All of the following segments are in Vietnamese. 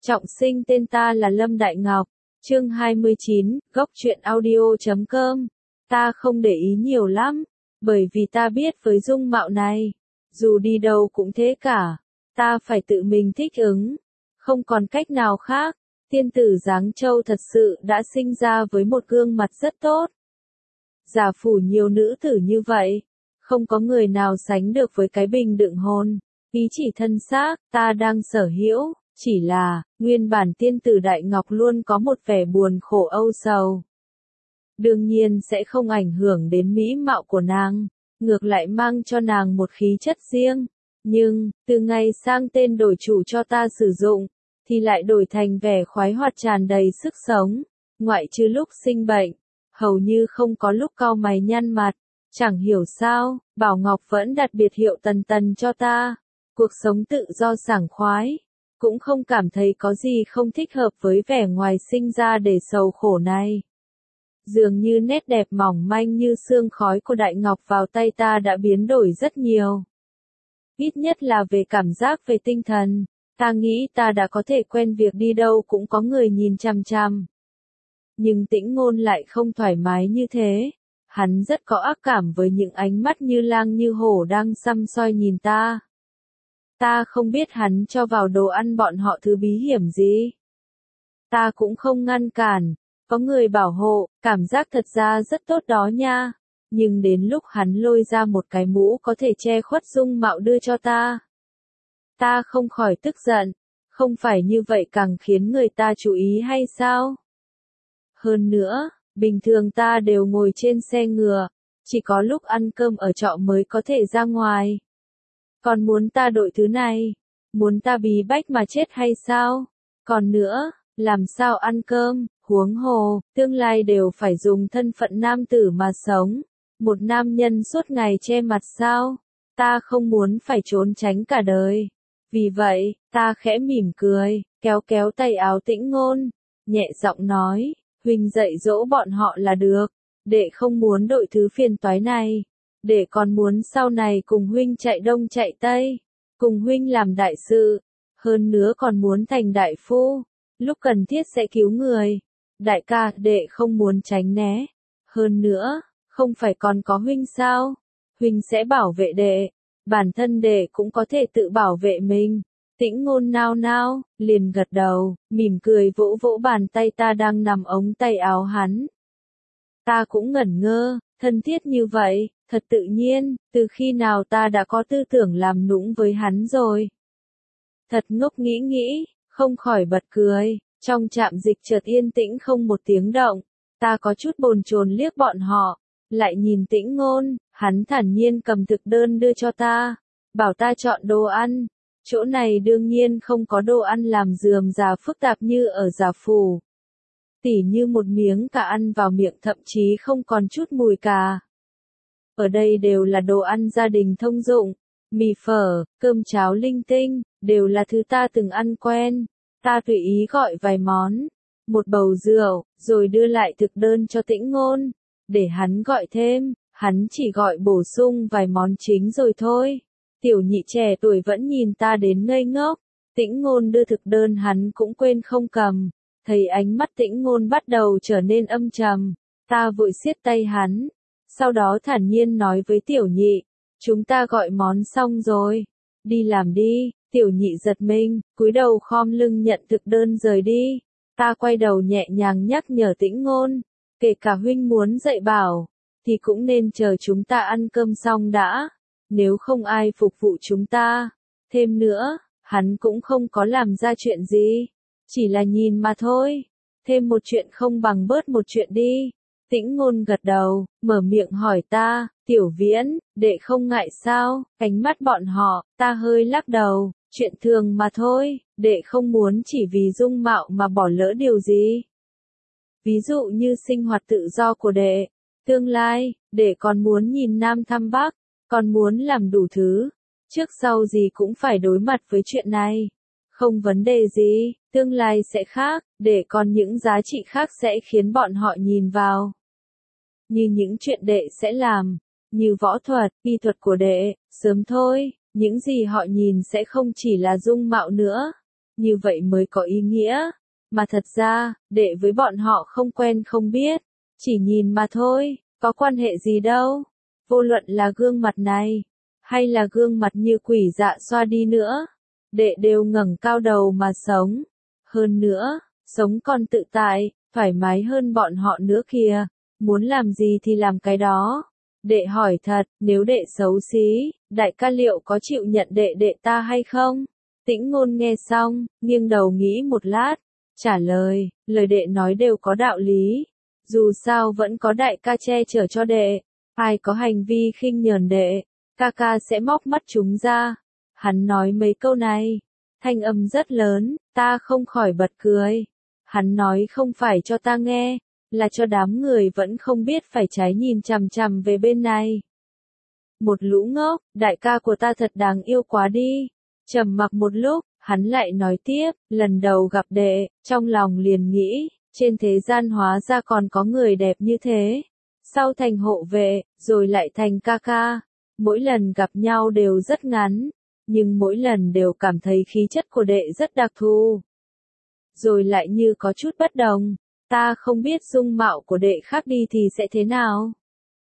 Trọng sinh, tên ta là Lâm Đại Ngọc. Chương 29, góc truyện audio.com. Ta không để ý nhiều lắm, bởi vì ta biết với dung mạo này, dù đi đâu cũng thế cả. Ta phải tự mình thích ứng, không còn cách nào khác. Tiên tử Giáng Châu thật sự đã sinh ra với một gương mặt rất tốt. Giả phủ nhiều nữ tử như vậy, không có người nào sánh được với cái bình đựng hồn, ý chỉ thân xác, ta đang sở hữu. Chỉ là, nguyên bản tiên tử Đại Ngọc luôn có một vẻ buồn khổ âu sầu. Đương nhiên sẽ không ảnh hưởng đến mỹ mạo của nàng, ngược lại mang cho nàng một khí chất riêng. Nhưng, từ ngày sang tên đổi chủ cho ta sử dụng, thì lại đổi thành vẻ khoái hoạt tràn đầy sức sống, ngoại trừ lúc sinh bệnh, hầu như không có lúc cau mày nhăn mặt. Chẳng hiểu sao, Bảo Ngọc vẫn đặt biệt hiệu Tần Tần cho ta. Cuộc sống tự do sảng khoái. Cũng không cảm thấy có gì không thích hợp với vẻ ngoài sinh ra để sầu khổ này. Dường như nét đẹp mỏng manh như sương khói của Đại Ngọc vào tay ta đã biến đổi rất nhiều. Ít nhất là về cảm giác, về tinh thần, ta nghĩ ta đã có thể quen việc đi đâu cũng có người nhìn chằm chằm. Nhưng Tĩnh Ngôn lại không thoải mái như thế. Hắn rất có ác cảm với những ánh mắt như lang như hổ đang săm soi nhìn ta. Ta không biết hắn cho vào đồ ăn bọn họ thứ bí hiểm gì. Ta cũng không ngăn cản, có người bảo hộ, cảm giác thật ra rất tốt đó nha. Nhưng đến lúc hắn lôi ra một cái mũ có thể che khuất dung mạo đưa cho ta. Ta không khỏi tức giận, không phải như vậy càng khiến người ta chú ý hay sao? Hơn nữa, bình thường ta đều ngồi trên xe ngựa, chỉ có lúc ăn cơm ở trọ mới có thể ra ngoài. Còn muốn ta đội thứ này, muốn ta bí bách mà chết hay sao? Còn nữa, làm sao ăn cơm, huống hồ, tương lai đều phải dùng thân phận nam tử mà sống. Một nam nhân suốt ngày che mặt sao? Ta không muốn phải trốn tránh cả đời. Vì vậy, ta khẽ mỉm cười, kéo kéo tay áo Tĩnh Ngôn, nhẹ giọng nói, huynh dạy dỗ bọn họ là được, đệ không muốn đội thứ phiền toái này. Để còn muốn sau này cùng huynh chạy đông chạy tây, cùng huynh làm đại sự, hơn nữa còn muốn thành đại phu, lúc cần thiết sẽ cứu người. Đại ca, đệ không muốn tránh né. Hơn nữa, không phải còn có huynh sao? Huynh sẽ bảo vệ đệ, bản thân đệ cũng có thể tự bảo vệ mình. Tĩnh Ngôn nao nao, liền gật đầu, mỉm cười vỗ vỗ bàn tay ta đang nằm ống tay áo hắn. Ta cũng ngẩn ngơ, thân thiết như vậy, thật tự nhiên, từ khi nào ta đã có tư tưởng làm nũng với hắn rồi. Thật ngốc, nghĩ, không khỏi bật cười. Trong trạm dịch chợt yên tĩnh không một tiếng động, ta có chút bồn chồn liếc bọn họ, lại nhìn Tĩnh Ngôn, hắn thản nhiên cầm thực đơn đưa cho ta, bảo ta chọn đồ ăn. Chỗ này đương nhiên không có đồ ăn làm rườm rà phức tạp như ở Giả Phủ. Tỉ như một miếng cà ăn vào miệng thậm chí không còn chút mùi cà. Ở đây đều là đồ ăn gia đình thông dụng, mì phở, cơm cháo linh tinh, đều là thứ ta từng ăn quen. Ta tùy ý gọi vài món, một bầu rượu, rồi đưa lại thực đơn cho Tĩnh Ngôn, để hắn gọi thêm, hắn chỉ gọi bổ sung vài món chính rồi thôi. Tiểu nhị trẻ tuổi vẫn nhìn ta đến ngây ngốc, Tĩnh Ngôn đưa thực đơn hắn cũng quên không cầm, thấy ánh mắt Tĩnh Ngôn bắt đầu trở nên âm trầm, ta vội siết tay hắn, sau đó thản nhiên nói với tiểu nhị, chúng ta gọi món xong rồi, đi làm đi. Tiểu nhị giật mình, cúi đầu khom lưng nhận thực đơn rời đi. Ta quay đầu nhẹ nhàng nhắc nhở Tĩnh Ngôn, kể cả huynh muốn dạy bảo, thì cũng nên chờ chúng ta ăn cơm xong đã, nếu không ai phục vụ chúng ta. Thêm nữa, hắn cũng không có làm ra chuyện gì, chỉ là nhìn mà thôi. Thêm một chuyện không bằng bớt một chuyện đi. Tĩnh Ngôn gật đầu, mở miệng hỏi ta, Tiểu Viễn, đệ không ngại sao? Ánh mắt bọn họ, ta hơi lắc đầu, chuyện thường mà thôi, đệ không muốn chỉ vì dung mạo mà bỏ lỡ điều gì. Ví dụ như sinh hoạt tự do của đệ, tương lai, đệ còn muốn nhìn Nam thăm Bắc, còn muốn làm đủ thứ, trước sau gì cũng phải đối mặt với chuyện này. Không vấn đề gì, tương lai sẽ khác, đệ còn những giá trị khác sẽ khiến bọn họ nhìn vào. Như những chuyện đệ sẽ làm, như võ thuật, y thuật của đệ, sớm thôi, những gì họ nhìn sẽ không chỉ là dung mạo nữa. như vậy mới có ý nghĩa. Mà thật ra, đệ với bọn họ không quen không biết, chỉ nhìn mà thôi, có quan hệ gì đâu. Vô luận là gương mặt này, hay là gương mặt như quỷ dạ xoa đi nữa, đệ đều ngẩng cao đầu mà sống. Hơn nữa, sống còn tự tại, thoải mái hơn bọn họ nữa kìa, muốn làm gì thì làm cái đó. Đệ hỏi thật, nếu đệ xấu xí, đại ca liệu có chịu nhận đệ ta hay không? Tĩnh Ngôn nghe xong, nghiêng đầu nghĩ một lát, trả lời, lời đệ nói đều có đạo lý. Dù sao vẫn có đại ca che chở cho đệ, ai có hành vi khinh nhờn đệ, ca sẽ móc mắt chúng ra. Hắn nói mấy câu này, thanh âm rất lớn, ta không khỏi bật cười. Hắn nói không phải cho ta nghe, là cho đám người vẫn không biết phải trái nhìn chằm chằm về bên này. Một lũ ngốc, đại ca của ta thật đáng yêu quá đi. Trầm mặc một lúc, hắn lại nói tiếp, lần đầu gặp đệ, trong lòng liền nghĩ, trên thế gian hóa ra còn có người đẹp như thế. Sau thành hộ vệ, rồi lại thành ca. Mỗi lần gặp nhau đều rất ngắn, nhưng mỗi lần đều cảm thấy khí chất của đệ rất đặc thù. Rồi lại như có chút bất đồng, ta không biết dung mạo của đệ khác đi thì sẽ thế nào.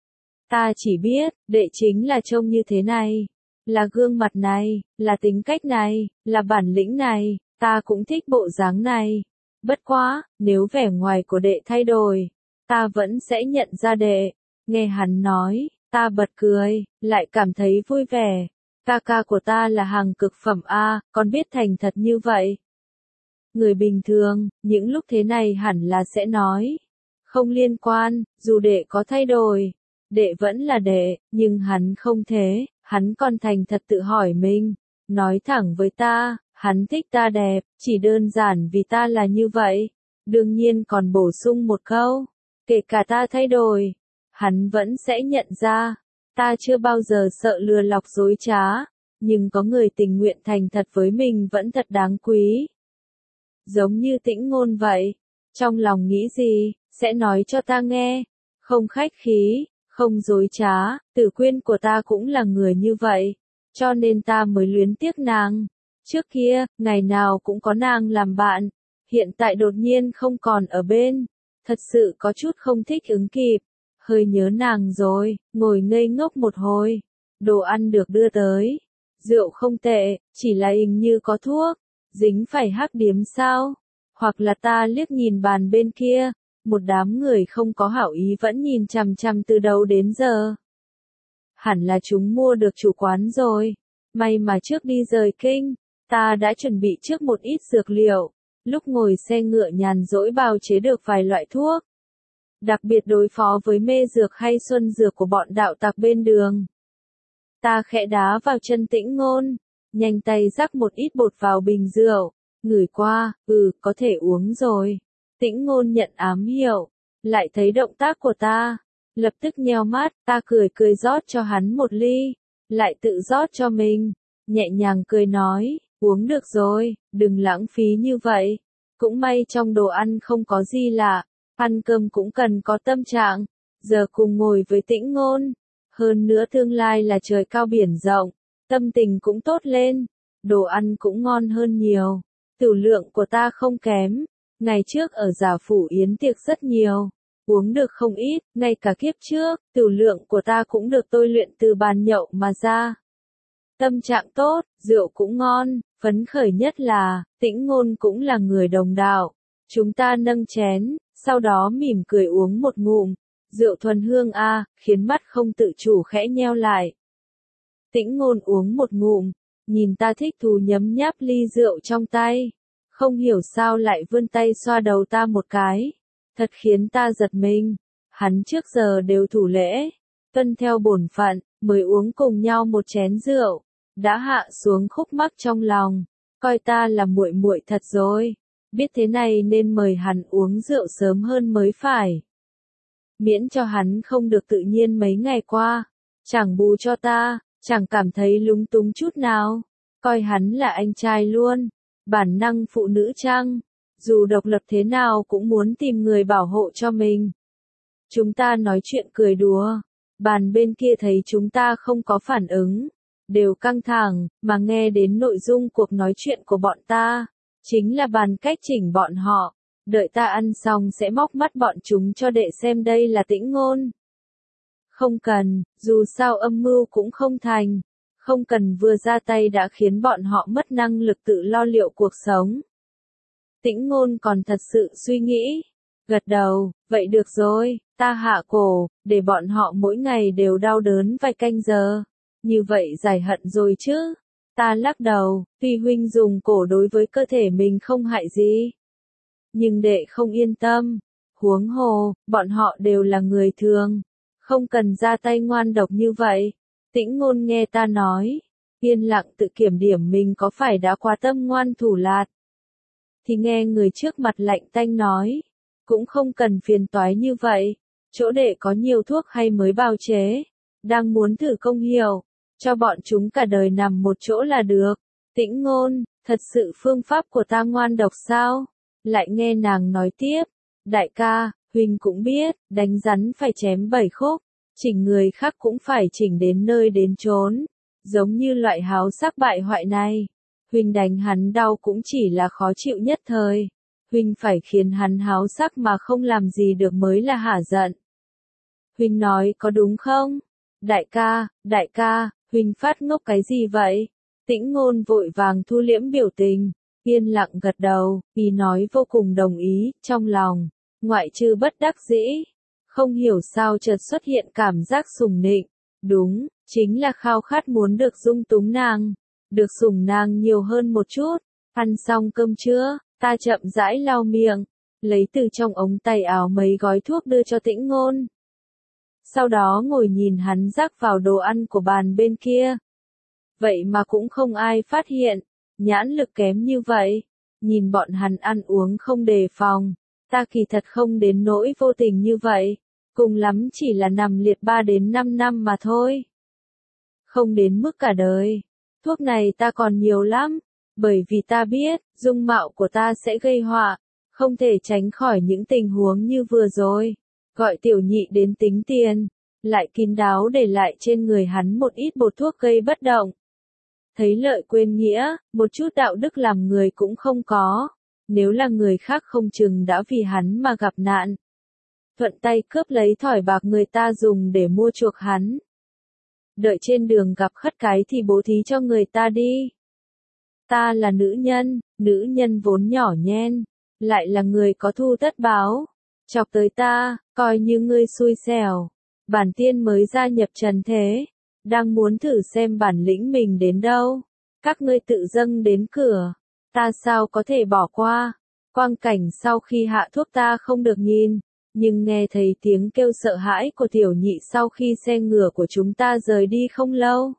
Ta chỉ biết, đệ chính là trông như thế này, là gương mặt này, là tính cách này, là bản lĩnh này, ta cũng thích bộ dáng này. Bất quá, nếu vẻ ngoài của đệ thay đổi, ta vẫn sẽ nhận ra đệ. Nghe hắn nói, ta bật cười, lại cảm thấy vui vẻ. Ca của ta là hàng cực phẩm a, còn biết thành thật như vậy. Người bình thường, những lúc thế này hẳn là sẽ nói, không liên quan, dù đệ có thay đổi, đệ vẫn là đệ, nhưng hắn không thế, hắn còn thành thật tự hỏi mình, nói thẳng với ta, hắn thích ta đẹp, chỉ đơn giản vì ta là như vậy. Đương nhiên còn bổ sung một câu, kể cả ta thay đổi, hắn vẫn sẽ nhận ra, ta chưa bao giờ sợ lừa lọc dối trá, nhưng có người tình nguyện thành thật với mình vẫn thật đáng quý. Giống như Tĩnh Ngôn vậy, trong lòng nghĩ gì, sẽ nói cho ta nghe, không khách khí, không dối trá, Tử Quyên của ta cũng là người như vậy, cho nên ta mới luyến tiếc nàng. Trước kia, ngày nào cũng có nàng làm bạn, hiện tại đột nhiên không còn ở bên, thật sự có chút không thích ứng kịp, hơi nhớ nàng rồi, ngồi ngây ngốc một hồi, đồ ăn được đưa tới, rượu không tệ, chỉ là hình như có thuốc, dính phải hắc điếm sao, hoặc là ta liếc nhìn bàn bên kia, một đám người không có hảo ý vẫn nhìn chằm chằm từ đầu đến giờ. Hẳn là chúng mua được chủ quán rồi, may mà trước đi rời kinh, ta đã chuẩn bị trước một ít dược liệu, lúc ngồi xe ngựa nhàn rỗi bào chế được vài loại thuốc. Đặc biệt đối phó với mê dược hay xuân dược của bọn đạo tặc bên đường. Ta khẽ đá vào chân Tĩnh Ngôn, nhanh tay rắc một ít bột vào bình rượu, ngửi qua, có thể uống rồi. Tĩnh Ngôn nhận ám hiệu, lại thấy động tác của ta, lập tức nheo mắt, ta cười rót cho hắn một ly, lại tự rót cho mình, nhẹ nhàng cười nói, uống được rồi, đừng lãng phí như vậy. Cũng may trong đồ ăn không có gì lạ, ăn cơm cũng cần có tâm trạng, giờ cùng ngồi với Tĩnh Ngôn, hơn nữa tương lai là trời cao biển rộng, tâm tình cũng tốt lên, đồ ăn cũng ngon hơn nhiều, tửu lượng của ta không kém, ngày trước ở Giả Phủ yến tiệc rất nhiều, uống được không ít, ngay cả kiếp trước, tửu lượng của ta cũng được tôi luyện từ bàn nhậu mà ra. Tâm trạng tốt, rượu cũng ngon, phấn khởi nhất là, Tĩnh Ngôn cũng là người đồng đạo. Chúng ta nâng chén, sau đó mỉm cười uống một ngụm, rượu thuần hương a, khiến mắt không tự chủ khẽ nheo lại. Tĩnh Ngôn uống một ngụm, nhìn ta thích thú nhấm nháp ly rượu trong tay, không hiểu sao lại vươn tay xoa đầu ta một cái, thật khiến ta giật mình. Hắn trước giờ đều thủ lễ, tuân theo bổn phận, mới uống cùng nhau một chén rượu, đã hạ xuống khúc mắc trong lòng, coi ta là muội muội thật rồi, biết thế này nên mời hắn uống rượu sớm hơn mới phải. Miễn cho hắn không được tự nhiên mấy ngày qua, chẳng bù cho ta, chẳng cảm thấy lúng túng chút nào, coi hắn là anh trai luôn, bản năng phụ nữ chăng, dù độc lập thế nào cũng muốn tìm người bảo hộ cho mình. Chúng ta nói chuyện cười đùa, bàn bên kia thấy chúng ta không có phản ứng, đều căng thẳng, mà nghe đến nội dung cuộc nói chuyện của bọn ta, chính là bàn cách chỉnh bọn họ. Đợi ta ăn xong sẽ móc mắt bọn chúng cho đệ xem đây là Tĩnh Ngôn. Không cần, dù sao âm mưu cũng không thành. Không cần vừa ra tay đã khiến bọn họ mất năng lực tự lo liệu cuộc sống. Tĩnh Ngôn còn thật sự suy nghĩ. Gật đầu, vậy được rồi, ta hạ cổ, để bọn họ mỗi ngày đều đau đớn vài canh giờ. Như vậy giải hận rồi chứ. Ta lắc đầu, tuy huynh dùng cổ đối với cơ thể mình không hại gì. Nhưng đệ không yên tâm. Huống hồ, bọn họ đều là người thường. Không cần ra tay ngoan độc như vậy. Tĩnh Ngôn nghe ta nói. Yên lặng tự kiểm điểm mình có phải đã quá tâm ngoan thủ lạt. Thì nghe người trước mặt lạnh tanh nói. Cũng không cần phiền toái như vậy. Chỗ đệ có nhiều thuốc hay mới bào chế. Đang muốn thử công hiệu. Cho bọn chúng cả đời nằm một chỗ là được. Tĩnh Ngôn, thật sự phương pháp của ta ngoan độc sao? Lại nghe nàng nói tiếp. Đại ca, huynh cũng biết, đánh rắn phải chém 7 khúc. Chỉnh người khác cũng phải chỉnh đến nơi đến chốn. Giống như loại háo sắc bại hoại này. Huynh đánh hắn đau cũng chỉ là khó chịu nhất thời. Huynh phải khiến hắn háo sắc mà không làm gì được mới là hả giận. Huynh nói có đúng không? Đại ca, huynh phát ngốc cái gì vậy? Tĩnh Ngôn vội vàng thu liễm biểu tình, yên lặng gật đầu, ý nói vô cùng đồng ý, trong lòng, ngoại trừ bất đắc dĩ. Không hiểu sao chợt xuất hiện cảm giác sùng nịnh. Đúng, chính là khao khát muốn được dung túng nàng. Được sủng nàng nhiều hơn một chút. Ăn xong cơm trưa, ta chậm rãi lau miệng. Lấy từ trong ống tay áo mấy gói thuốc đưa cho Tĩnh Ngôn. Sau đó ngồi nhìn hắn rắc vào đồ ăn của bàn bên kia. Vậy mà cũng không ai phát hiện. Nhãn lực kém như vậy. Nhìn bọn hắn ăn uống không đề phòng. Ta kỳ thật không đến nỗi vô tình như vậy. Cùng lắm chỉ là nằm liệt 3 đến 5 năm mà thôi. Không đến mức cả đời. Thuốc này ta còn nhiều lắm. Bởi vì ta biết, dung mạo của ta sẽ gây họa. Không thể tránh khỏi những tình huống như vừa rồi. Gọi tiểu nhị đến tính tiền. Lại kín đáo để lại trên người hắn một ít bột thuốc gây bất động. Thấy lợi quên nghĩa, một chút đạo đức làm người cũng không có. Nếu là người khác không chừng đã vì hắn mà gặp nạn. Thuận tay cướp lấy thỏi bạc người ta dùng để mua chuộc hắn. Đợi trên đường gặp khất cái thì bố thí cho người ta đi. Ta là nữ nhân vốn nhỏ nhen, lại là người có thu tất báo. Chọc tới ta, coi như ngươi xui xẻo. Bản tiên mới gia nhập trần thế, đang muốn thử xem bản lĩnh mình đến đâu. Các ngươi tự dâng đến cửa, ta sao có thể bỏ qua. Quang cảnh sau khi hạ thuốc ta không được nhìn, nhưng nghe thấy tiếng kêu sợ hãi của tiểu nhị sau khi xe ngựa của chúng ta rời đi không lâu.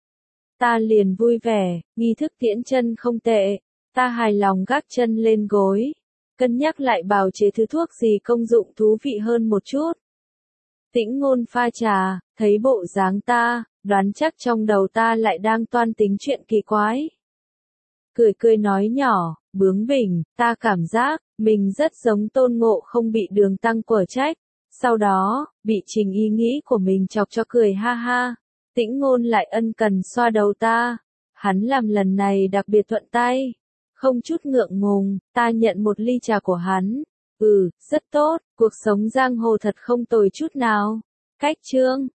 Ta liền vui vẻ, nghi thức tiễn chân không tệ, ta hài lòng gác chân lên gối, cân nhắc lại bào chế thứ thuốc gì công dụng thú vị hơn một chút. Tĩnh Ngôn pha trà, thấy bộ dáng ta, đoán chắc trong đầu ta lại đang toan tính chuyện kỳ quái. Cười cười nói nhỏ, bướng bỉnh, ta cảm giác, mình rất giống Tôn Ngộ Không bị Đường Tăng quở trách. Sau đó, bị Trình ý nghĩ của mình chọc cho cười ha ha. Tĩnh Ngôn lại ân cần xoa đầu ta. Hắn làm lần này đặc biệt thuận tay. Không chút ngượng ngùng, ta nhận một ly trà của hắn. Rất tốt, cuộc sống giang hồ thật không tồi chút nào. Cách chương